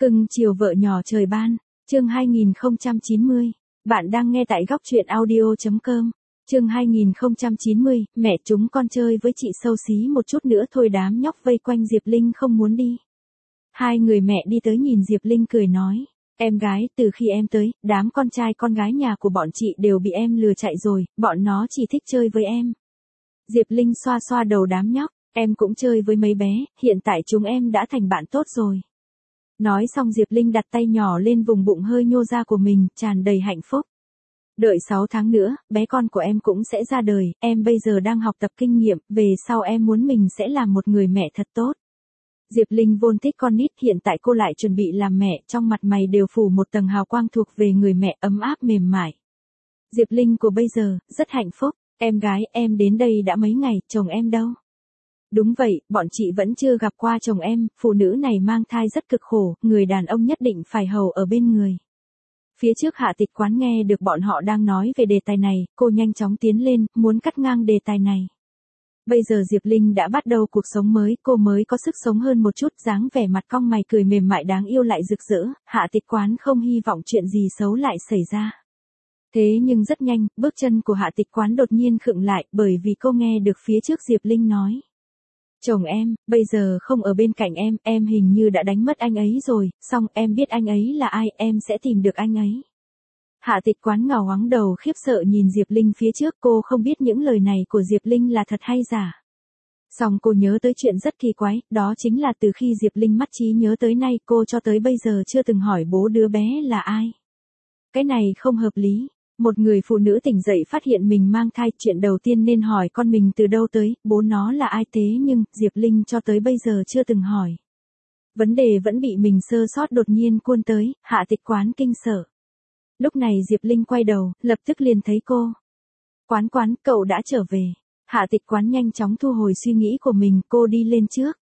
Cưng chiều vợ nhỏ trời ban, chương 2090. Bạn đang nghe tại góc truyện audio.com. Chương 2090, mẹ chúng con chơi với chị xấu xí một chút nữa thôi. Đám nhóc vây quanh Diệp Linh không muốn đi. Hai người mẹ đi tới nhìn Diệp Linh cười nói, em gái, từ khi em tới, đám con trai con gái nhà của bọn chị đều bị em lừa chạy rồi, bọn nó chỉ thích chơi với em. Diệp Linh xoa xoa đầu đám nhóc, em cũng chơi với mấy bé, hiện tại chúng em đã thành bạn tốt rồi. Nói xong Diệp Linh đặt tay nhỏ lên vùng bụng hơi nhô ra của mình, tràn đầy hạnh phúc. Đợi 6 tháng nữa, bé con của em cũng sẽ ra đời, em bây giờ đang học tập kinh nghiệm, về sau em muốn mình sẽ làm một người mẹ thật tốt. Diệp Linh vốn thích con nít, hiện tại cô lại chuẩn bị làm mẹ, trong mặt mày đều phủ một tầng hào quang thuộc về người mẹ ấm áp mềm mại. Diệp Linh của bây giờ, rất hạnh phúc, em gái, em đến đây đã mấy ngày, chồng em đâu? Đúng vậy, bọn chị vẫn chưa gặp qua chồng em, phụ nữ này mang thai rất cực khổ, người đàn ông nhất định phải hầu ở bên người. Phía trước Hạ Tịch Quán nghe được bọn họ đang nói về đề tài này, cô nhanh chóng tiến lên, muốn cắt ngang đề tài này. Bây giờ Diệp Linh đã bắt đầu cuộc sống mới, cô mới có sức sống hơn một chút, dáng vẻ mặt cong mày cười mềm mại đáng yêu lại rực rỡ, Hạ Tịch Quán không hy vọng chuyện gì xấu lại xảy ra. Thế nhưng rất nhanh, bước chân của Hạ Tịch Quán đột nhiên khựng lại, bởi vì cô nghe được phía trước Diệp Linh nói. Chồng em, bây giờ không ở bên cạnh em hình như đã đánh mất anh ấy rồi, xong em biết anh ấy là ai, em sẽ tìm được anh ấy. Hạ Tịch Quán ngào ngoáng đầu khiếp sợ nhìn Diệp Linh phía trước, cô không biết những lời này của Diệp Linh là thật hay giả. Xong cô nhớ tới chuyện rất kỳ quái, đó chính là từ khi Diệp Linh mất trí nhớ tới nay cô cho tới bây giờ chưa từng hỏi bố đứa bé là ai. Cái này không hợp lý. Một người phụ nữ tỉnh dậy phát hiện mình mang thai, chuyện đầu tiên nên hỏi con mình từ đâu tới, bố nó là ai, thế nhưng Diệp Linh cho tới bây giờ chưa từng hỏi. Vấn đề vẫn bị mình sơ sót đột nhiên cuốn tới, Hạ Tịch Quán kinh sợ. Lúc này Diệp Linh quay đầu, lập tức liền thấy cô. Quán, cậu đã trở về. Hạ Tịch Quán nhanh chóng thu hồi suy nghĩ của mình, cô đi lên trước.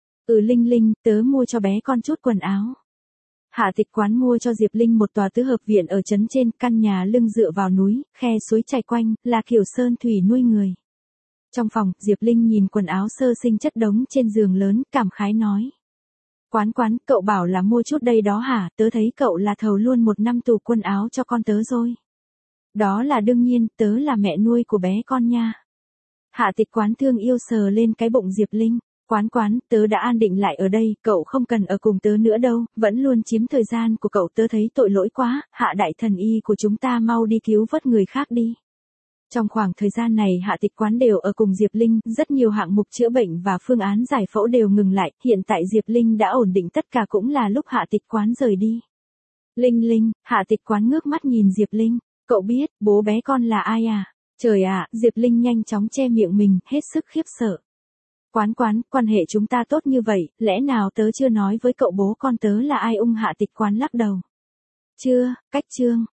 Linh, tớ mua cho bé con chút quần áo. Hạ Tịch Quán mua cho Diệp Linh một tòa tứ hợp viện ở trấn trên, căn nhà lưng dựa vào núi, khe suối chảy quanh, là kiểu sơn thủy nuôi người. Trong phòng, Diệp Linh nhìn quần áo sơ sinh chất đống trên giường lớn, cảm khái nói. Quán, cậu bảo là mua chút đây đó hả, tớ thấy cậu là thầu luôn một năm tủ quần áo cho con tớ rồi. Đó là đương nhiên, tớ là mẹ nuôi của bé con nha. Hạ Tịch Quán thương yêu sờ lên cái bụng Diệp Linh. Quán, tớ đã an định lại ở đây, cậu không cần ở cùng tớ nữa đâu, vẫn luôn chiếm thời gian của cậu, tớ thấy tội lỗi quá, Hạ đại thần y của chúng ta mau đi cứu vớt người khác đi. Trong khoảng thời gian này Hạ Tịch Quán đều ở cùng Diệp Linh, rất nhiều hạng mục chữa bệnh và phương án giải phẫu đều ngừng lại, hiện tại Diệp Linh đã ổn định, tất cả cũng là lúc Hạ Tịch Quán rời đi. Linh, Hạ Tịch Quán ngước mắt nhìn Diệp Linh, cậu biết, bố bé con là ai à? Trời ạ, Diệp Linh nhanh chóng che miệng mình, hết sức khiếp sợ. Quán, quan hệ chúng ta tốt như vậy, lẽ nào tớ chưa nói với cậu bố con tớ là ai? Hạ Tịch Quán lắc đầu. Chưa, cách chương.